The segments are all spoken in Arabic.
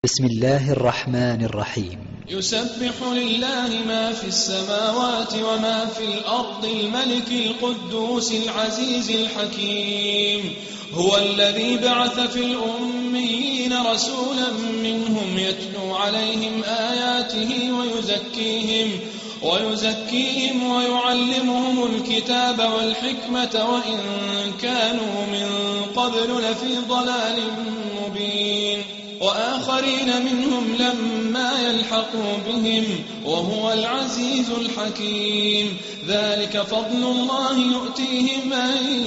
بسم الله الرحمن الرحيم. يسبح لله ما في السماوات وما في الأرض الملك القدوس العزيز الحكيم. هو الذي بعث في الأميين رسولا منهم يتلو عليهم آياته ويزكيهم ويعلمهم الكتاب والحكمة وإن كانوا من قبل لفي ضلال مبين. وآخرين منهم لما يلحقوا بهم وهو العزيز الحكيم. ذلك فضل الله يؤتيه من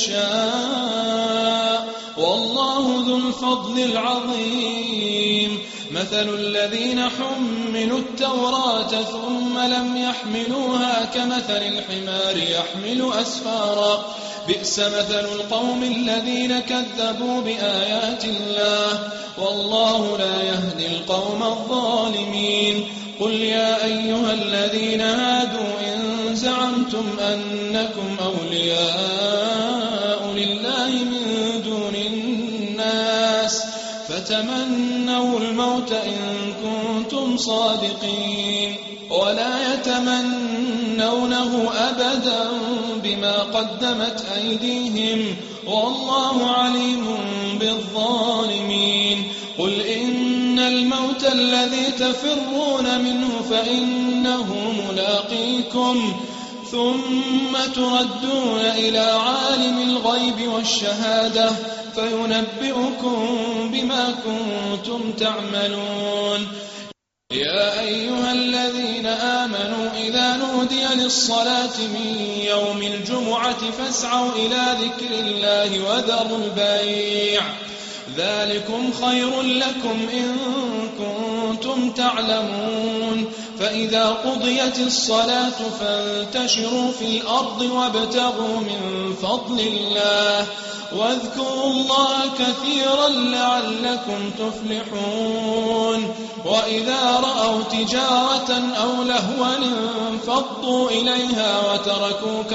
يشاء والله ذو الفضل العظيم. مثل الذين حملوا التوراة ثم لم يحملوها كمثل الحمار يحمل أسفارا بئس مثل القوم الذين كذبوا بآيات الله والله لا يهدي القوم الظالمين. قل يا أيها الذين هادوا إن زعمتم أنكم أولياء لله من دون الناس فتمنوا الموت إن كنتم صادقين ولا يتمنونه أبدا بما قدمت أيديهم والله عليم بالظالمين. قل إن الموت الذي تفرون منه فإنه ملاقيكم ثم تردون إلى عالم الغيب والشهادة فينبئكم بما كنتم تعملون. يا أيها الذين آمنوا إذا نودي للصلاة من يوم الجمعة فاسعوا إلى ذكر الله وذروا البيع ذلكم خير لكم إن كنتم تعلمون. فإذا قضيت الصلاة فانتشروا في الأرض وابتغوا من فضل الله واذكروا الله كثيرا لعلكم تفلحون. وإذا رأوا تجارة أو لهوا انفضوا إليها وتركوك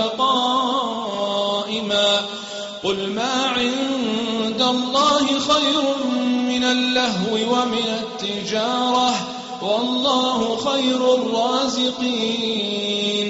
قائما قل ما عند الله خير من اللهو ومن التجارة والله خير الرازقين.